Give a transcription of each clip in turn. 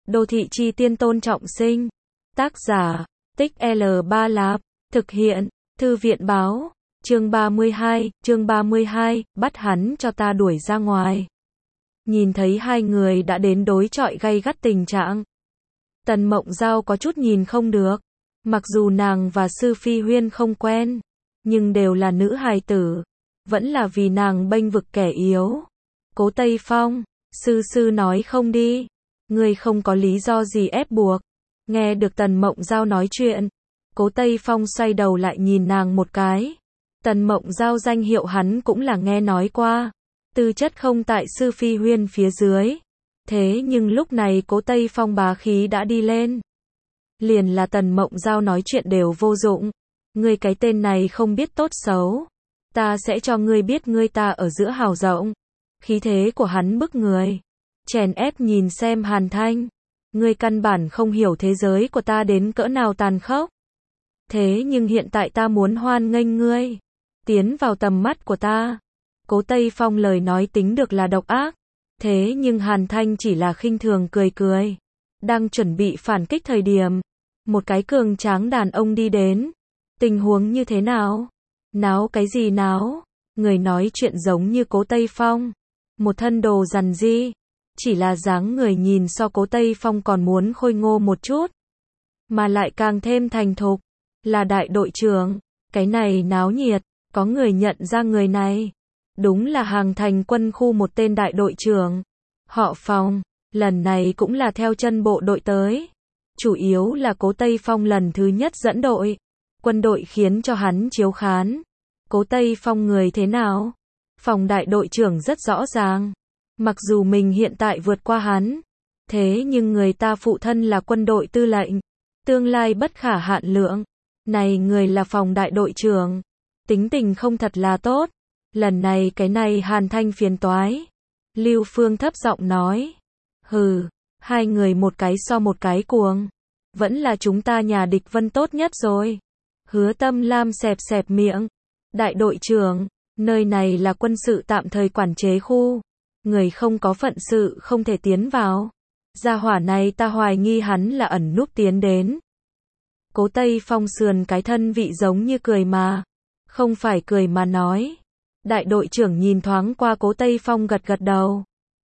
Đô thị chi tiên Tôn Trọng Sinh. Tác giả, Tích L Ba Lạp. Thực hiện, Thư viện báo. Chương 32, bắt hắn cho ta đuổi ra ngoài. Nhìn thấy hai người đã đến đối chọi gay gắt tình trạng. Tần Mộng Giao có chút nhìn không được. Mặc dù nàng và Sư Phi Huyên không quen, nhưng đều là nữ hài tử. Vẫn là vì nàng bênh vực kẻ yếu. Cố Tây Phong, sư nói không đi. Ngươi không có lý do gì ép buộc. Nghe được Tần Mộng Giao nói chuyện, Cố Tây Phong xoay đầu lại nhìn nàng một cái. Tần Mộng Giao danh hiệu hắn cũng là nghe nói qua. Tư chất không tại Sư Phi Huyên phía dưới. Thế nhưng lúc này Cố Tây Phong bá khí đã đi lên. Liền là Tần Mộng Giao nói chuyện đều vô dụng. Ngươi cái tên này không biết tốt xấu. Ta sẽ cho ngươi biết ngươi ta ở giữa hào rộng. Khí thế của hắn bức người. Chèn ép nhìn xem Hàn Thanh. Ngươi căn bản không hiểu thế giới của ta đến cỡ nào tàn khốc. Thế nhưng hiện tại ta muốn hoan nghênh ngươi tiến vào tầm mắt của ta. Cố Tây Phong lời nói tính được là độc ác. Thế nhưng Hàn Thanh chỉ là khinh thường cười cười. Đang chuẩn bị phản kích thời điểm, một cái cường tráng đàn ông đi đến. Tình huống như thế nào? Náo cái gì náo? Người nói chuyện giống như Cố Tây Phong. Một thân đồ rằn di. Chỉ là dáng người nhìn so Cố Tây Phong còn muốn khôi ngô một chút. Mà lại càng thêm thành thục. Là đại đội trưởng. Cái này náo nhiệt. Có người nhận ra người này. Đúng là Hàng Thành quân khu một tên đại đội trưởng. Họ Phong. Lần này cũng là theo chân bộ đội tới. Chủ yếu là Cố Tây Phong lần thứ nhất dẫn đội. Quân đội khiến cho hắn chiếu khán. Cố Tây Phong người thế nào? Phòng đại đội trưởng rất rõ ràng. Mặc dù mình hiện tại vượt qua hắn. Thế nhưng người ta phụ thân là quân đội tư lệnh. Tương lai bất khả hạn lượng. Này người là phòng đại đội trưởng. Tính tình không thật là tốt. Lần này cái này Hàn Thanh phiền toái. Lưu Phương thấp giọng nói. Hừ, hai người một cái so một cái cuồng. Vẫn là chúng ta nhà địch Vân tốt nhất rồi. Hứa Tâm Lam xẹp xẹp miệng. Đại đội trưởng, nơi này là quân sự tạm thời quản chế khu. Người không có phận sự không thể tiến vào. Gia hỏa này ta hoài nghi hắn là ẩn núp tiến đến. Cố Tây Phong sườn cái thân vị giống như cười mà. Không phải cười mà nói. Đại đội trưởng nhìn thoáng qua Cố Tây Phong gật gật đầu.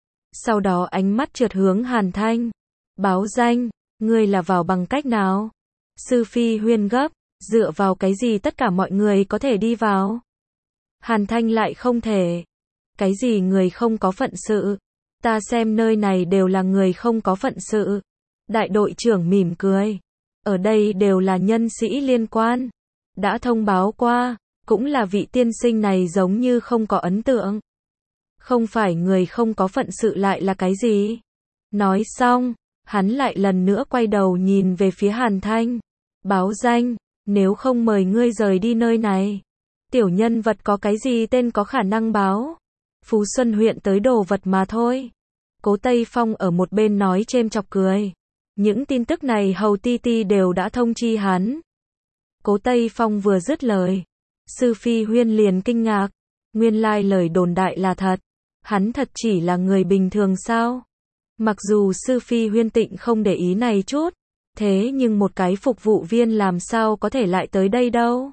Sau đó ánh mắt trượt hướng Hàn Thanh. Báo danh, ngươi là vào bằng cách nào? Sư Phi Huyên gấp, dựa vào cái gì tất cả mọi người có thể đi vào? Hàn Thanh lại không thể. Cái gì người không có phận sự? Ta xem nơi này đều là người không có phận sự. Đại đội trưởng mỉm cười. Ở đây đều là nhân sĩ liên quan. Đã thông báo qua, cũng là vị tiên sinh này giống như không có ấn tượng. Không phải người không có phận sự lại là cái gì? Nói xong, hắn lại lần nữa quay đầu nhìn về phía Hàn Thanh. Báo danh, nếu không mời ngươi rời đi nơi này. Tiểu nhân vật có cái gì tên có khả năng báo? Phú Xuân huyện tới đồ vật mà thôi. Cố Tây Phong ở một bên nói chêm chọc cười. Những tin tức này hầu ti ti đều đã thông chi hắn. Cố Tây Phong vừa dứt lời. Sư Phi Huyên liền kinh ngạc. Nguyên lai lời đồn đại là thật. Hắn thật chỉ là người bình thường sao? Mặc dù Sư Phi Huyên Tịnh không để ý này chút. Thế nhưng một cái phục vụ viên làm sao có thể lại tới đây đâu?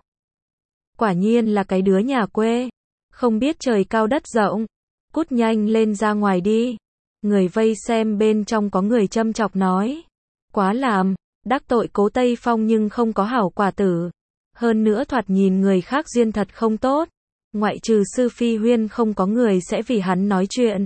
Quả nhiên là cái đứa nhà quê. Không biết trời cao đất rộng. Cút nhanh lên ra ngoài đi. Người vây xem bên trong có người châm chọc nói. Quá làm, đắc tội Cố Tây Phong nhưng không có hảo quả tử. Hơn nữa thoạt nhìn người khác duyên thật không tốt. Ngoại trừ Sư Phi Huyên không có người sẽ vì hắn nói chuyện.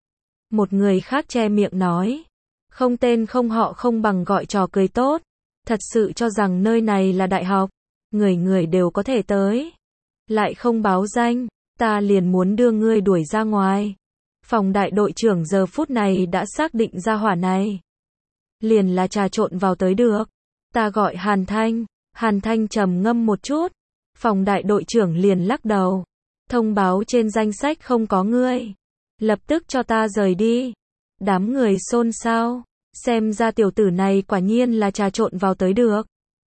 Một người khác che miệng nói. Không tên không họ không bằng gọi trò cười tốt. Thật sự cho rằng nơi này là đại học. Người người đều có thể tới. Lại không báo danh. Ta liền muốn đưa ngươi đuổi ra ngoài. Phòng đại đội trưởng giờ phút này đã xác định ra hỏa này. Liền là trà trộn vào tới được. Ta gọi Hàn Thanh. Hàn Thanh trầm ngâm một chút. Phòng đại đội trưởng liền lắc đầu. Thông báo trên danh sách không có ngươi. Lập tức cho ta rời đi. Đám người xôn xao. Xem ra tiểu tử này quả nhiên là trà trộn vào tới được.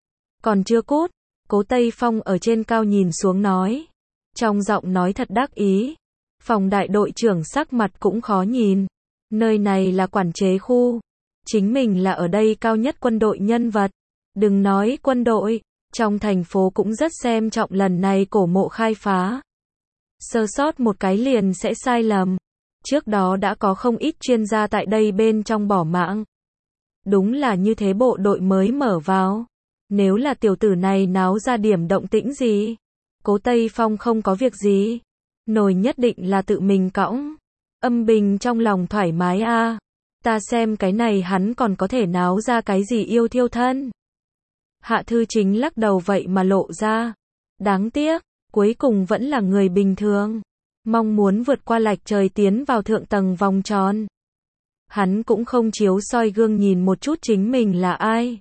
Còn chưa cút. Cố Tây Phong ở trên cao nhìn xuống nói. Trong giọng nói thật đắc ý. Phòng đại đội trưởng sắc mặt cũng khó nhìn. Nơi này là quản chế khu. Chính mình là ở đây cao nhất quân đội nhân vật. Đừng nói quân đội, trong thành phố cũng rất xem trọng lần này cổ mộ khai phá. Sơ sót một cái liền sẽ sai lầm. Trước đó đã có không ít chuyên gia tại đây bên trong bỏ mạng. Đúng là như thế bộ đội mới mở vào. Nếu là tiểu tử này náo ra điểm động tĩnh gì, Cố Tây Phong không có việc gì, nồi nhất định là tự mình cõng. Âm Bình trong lòng thoải mái a, ta xem cái này hắn còn có thể náo ra cái gì yêu thiêu thân. Hạ Thư Chính lắc đầu vậy mà lộ ra. Đáng tiếc, cuối cùng vẫn là người bình thường. Mong muốn vượt qua lạch trời tiến vào thượng tầng vòng tròn. Hắn cũng không chiếu soi gương nhìn một chút chính mình là ai.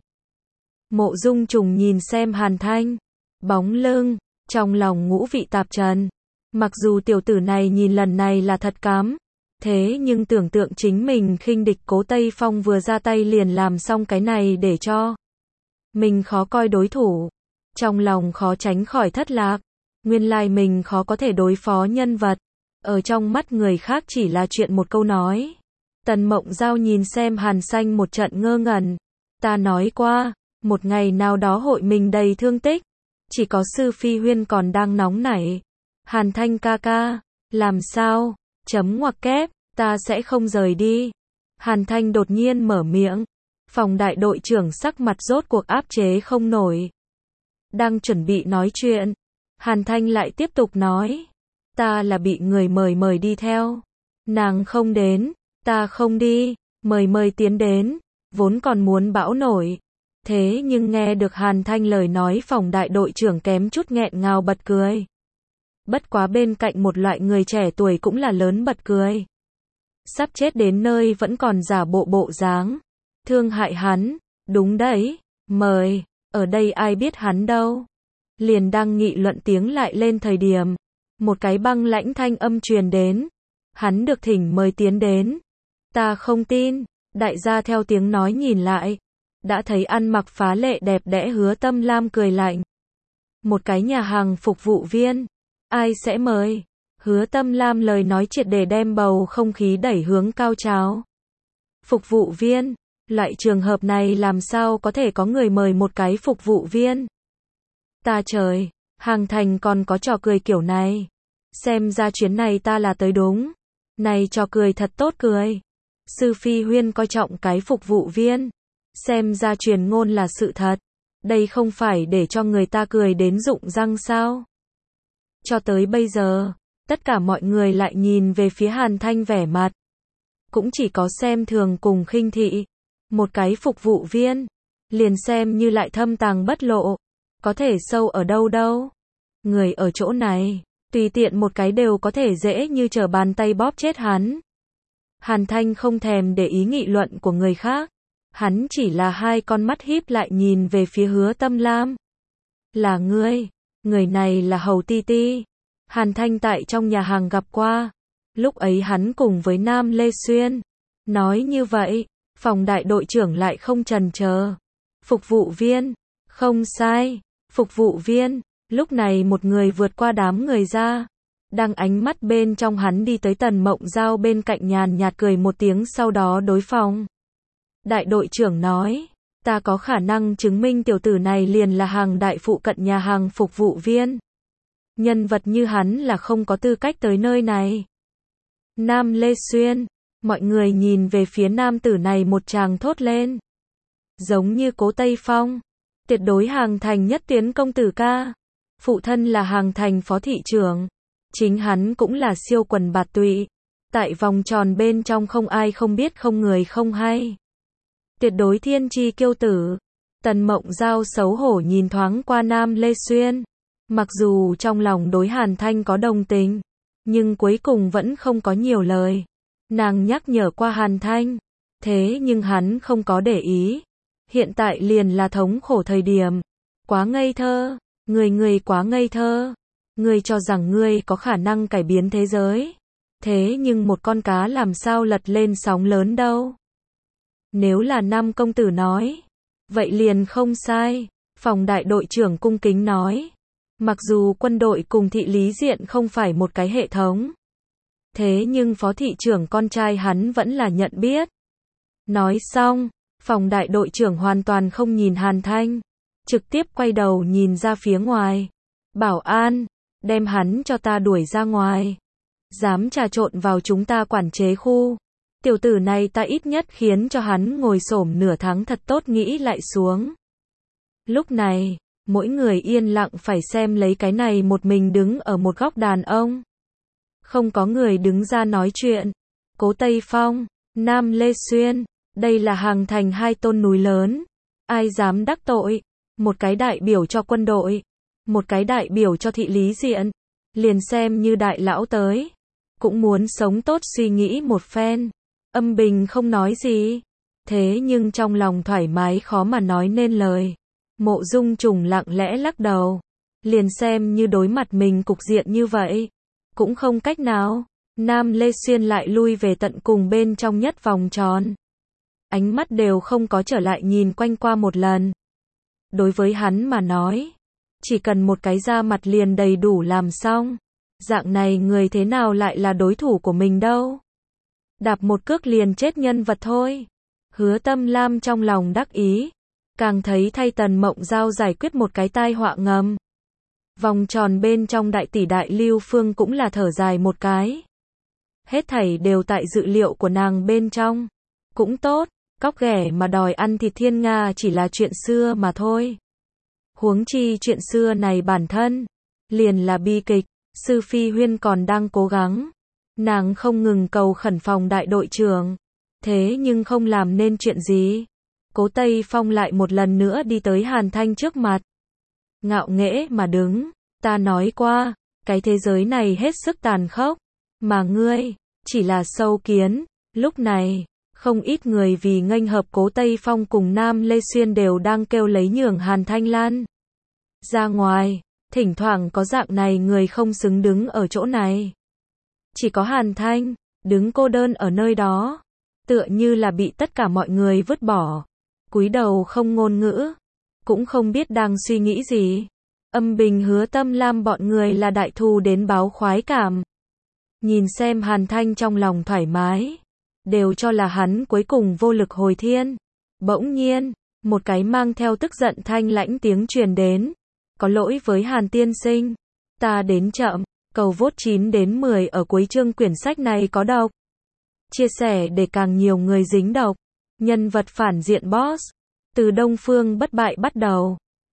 Mộ Dung Trùng nhìn xem Hàn Thanh, bóng lưng, trong lòng ngũ vị tạp trần. Mặc dù tiểu tử này nhìn lần này là thật cám, thế nhưng tưởng tượng chính mình khinh địch Cố Tây Phong vừa ra tay liền làm xong cái này để cho mình khó coi đối thủ. Trong lòng khó tránh khỏi thất lạc. Nguyên lai mình khó có thể đối phó nhân vật. Ở trong mắt người khác chỉ là chuyện một câu nói. Tần Mộng Giao nhìn xem Hàn Xanh một trận ngơ ngẩn. Ta nói qua, một ngày nào đó hội mình đầy thương tích. Chỉ có Sư Phi Huyên còn đang nóng nảy. Hàn Thanh ca ca, làm sao? Chấm ngoặc kép, ta sẽ không rời đi. Hàn Thanh đột nhiên mở miệng. Phòng đại đội trưởng sắc mặt rốt cuộc áp chế không nổi. Đang chuẩn bị nói chuyện. Hàn Thanh lại tiếp tục nói. Ta là bị người mời đi theo. Nàng không đến, ta không đi, mời tiến đến, vốn còn muốn bão nổi. Thế nhưng nghe được Hàn Thanh lời nói phòng đại đội trưởng kém chút nghẹn ngào bật cười. Bất quá bên cạnh một loại người trẻ tuổi cũng là lớn bật cười. Sắp chết đến nơi vẫn còn giả bộ dáng. Thương hại hắn, đúng đấy, mời, ở đây ai biết hắn đâu. Liền đang nghị luận tiếng lại lên thời điểm. Một cái băng lãnh thanh âm truyền đến. Hắn được thỉnh mời tiến đến. Ta không tin, đại gia theo tiếng nói nhìn lại. Đã thấy ăn mặc phá lệ đẹp đẽ Hứa Tâm Lam cười lạnh. Một cái nhà hàng phục vụ viên. Ai sẽ mời? Hứa Tâm Lam lời nói triệt để đem bầu không khí đẩy hướng cao trào. Phục vụ viên? Loại trường hợp này làm sao có thể có người mời một cái phục vụ viên? Ta trời, Hàng Thành còn có trò cười kiểu này. Xem ra chuyến này ta là tới đúng. Này trò cười thật tốt cười. Sư Phi Huyên coi trọng cái phục vụ viên. Xem ra truyền ngôn là sự thật. Đây không phải để cho người ta cười đến rụng răng sao? Cho tới bây giờ, tất cả mọi người lại nhìn về phía Hàn Thanh vẻ mặt. Cũng chỉ có xem thường cùng khinh thị. Một cái phục vụ viên, liền xem như lại thâm tàng bất lộ. Có thể sâu ở đâu đâu. Người ở chỗ này, tùy tiện một cái đều có thể dễ như trở bàn tay bóp chết hắn. Hàn Thanh không thèm để ý nghị luận của người khác. Hắn chỉ là hai con mắt híp lại nhìn về phía Hứa Tâm Lam. Là ngươi, người này là Hầu Ti Ti. Hàn Thanh tại trong nhà hàng gặp qua. Lúc ấy hắn cùng với Nam Lê Xuyên. Nói như vậy, phòng đại đội trưởng lại không chần chờ. Phục vụ viên, không sai, phục vụ viên. Lúc này một người vượt qua đám người ra. Đang ánh mắt bên trong hắn đi tới Tần Mộng Giao bên cạnh nhàn nhạt cười một tiếng sau đó đối phòng. Đại đội trưởng nói, ta có khả năng chứng minh tiểu tử này liền là hàng đại phụ cận nhà hàng phục vụ viên. Nhân vật như hắn là không có tư cách tới nơi này. Nam Lê Xuyên, mọi người nhìn về phía nam tử này một tràng thốt lên. Giống như Cố Tây Phong, tuyệt đối Hàng Thành nhất tiến công tử ca. Phụ thân là Hàng Thành phó thị trưởng. Chính hắn cũng là siêu quần bạt tụy. Tại vòng tròn bên trong không ai không biết không người không hay. Tuyệt đối thiên chi kiêu tử. Tần Mộng Giao xấu hổ nhìn thoáng qua Nam Lê Xuyên. Mặc dù trong lòng đối Hàn Thanh có đồng tình, nhưng cuối cùng vẫn không có nhiều lời. Nàng nhắc nhở qua Hàn Thanh, thế nhưng hắn không có để ý. Hiện tại liền là thống khổ thời điểm. Quá ngây thơ, người quá ngây thơ. Ngươi cho rằng ngươi có khả năng cải biến thế giới. Thế nhưng một con cá làm sao lật lên sóng lớn đâu. Nếu là Nam công tử nói, vậy liền không sai. Phòng đại đội trưởng cung kính nói. Mặc dù quân đội cùng thị lý diện không phải một cái hệ thống. Thế nhưng phó thị trưởng con trai hắn vẫn là nhận biết. Nói xong, phòng đại đội trưởng hoàn toàn không nhìn Hàn Thanh, trực tiếp quay đầu nhìn ra phía ngoài. Bảo an, đem hắn cho ta đuổi ra ngoài. Dám trà trộn vào chúng ta quản chế khu. Tiểu tử này ta ít nhất khiến cho hắn ngồi xổm nửa tháng thật tốt nghĩ lại xuống. Lúc này, mỗi người yên lặng phải xem lấy cái này một mình đứng ở một góc đàn ông. Không có người đứng ra nói chuyện. Cố Tây Phong, Nam Lê Xuyên, đây là Hàng Thành hai tôn núi lớn. Ai dám đắc tội? Một cái đại biểu cho quân đội, một cái đại biểu cho thị lý diện. Liền xem như đại lão tới, cũng muốn sống tốt suy nghĩ một phen. Âm Bình không nói gì, thế nhưng trong lòng thoải mái khó mà nói nên lời. Mộ Dung Trùng lặng lẽ lắc đầu, liền xem như đối mặt mình cục diện như vậy, cũng không cách nào. Nam Lê Xuyên lại lui về tận cùng bên trong nhất vòng tròn. Ánh mắt đều không có trở lại nhìn quanh qua một lần. Đối với hắn mà nói, chỉ cần một cái da mặt liền đầy đủ làm xong. Dạng này người thế nào lại là đối thủ của mình đâu. Đạp một cước liền chết nhân vật thôi. Hứa Tâm Lam trong lòng đắc ý, càng thấy thay Tần Mộng Giao giải quyết một cái tai họa ngầm. Vòng tròn bên trong đại tỷ đại Lưu Phương cũng là thở dài một cái. Hết thảy đều tại dự liệu của nàng bên trong. Cũng tốt, cóc ghẻ mà đòi ăn thịt thiên nga chỉ là chuyện xưa mà thôi. Huống chi chuyện xưa này bản thân liền là bi kịch. Sư Phi Huyên còn đang cố gắng. Nàng không ngừng cầu khẩn phòng đại đội trưởng. Thế nhưng không làm nên chuyện gì. Cố Tây Phong lại một lần nữa đi tới Hàn Thanh trước mặt. Ngạo nghễ mà đứng. Ta nói qua, cái thế giới này hết sức tàn khốc. Mà ngươi, chỉ là sâu kiến. Lúc này, không ít người vì nghênh hợp Cố Tây Phong cùng Nam Lê Xuyên đều đang kêu lấy nhường Hàn Thanh lan ra ngoài. Thỉnh thoảng có dạng này người không xứng đứng ở chỗ này. Chỉ có Hàn Thanh, đứng cô đơn ở nơi đó. Tựa như là bị tất cả mọi người vứt bỏ. Cúi đầu không ngôn ngữ. Cũng không biết đang suy nghĩ gì. Âm Bình Hứa Tâm Lam bọn người là đại thù đến báo khoái cảm. Nhìn xem Hàn Thanh trong lòng thoải mái. Đều cho là hắn cuối cùng vô lực hồi thiên. Bỗng nhiên, một cái mang theo tức giận thanh lãnh tiếng truyền đến. Có lỗi với Hàn tiên sinh, ta đến chậm. Cầu vote 9 đến 10 ở cuối chương quyển sách này có độc. Chia sẻ để càng nhiều người dính độc. Nhân vật phản diện boss. Từ Đông Phương bất bại bắt đầu.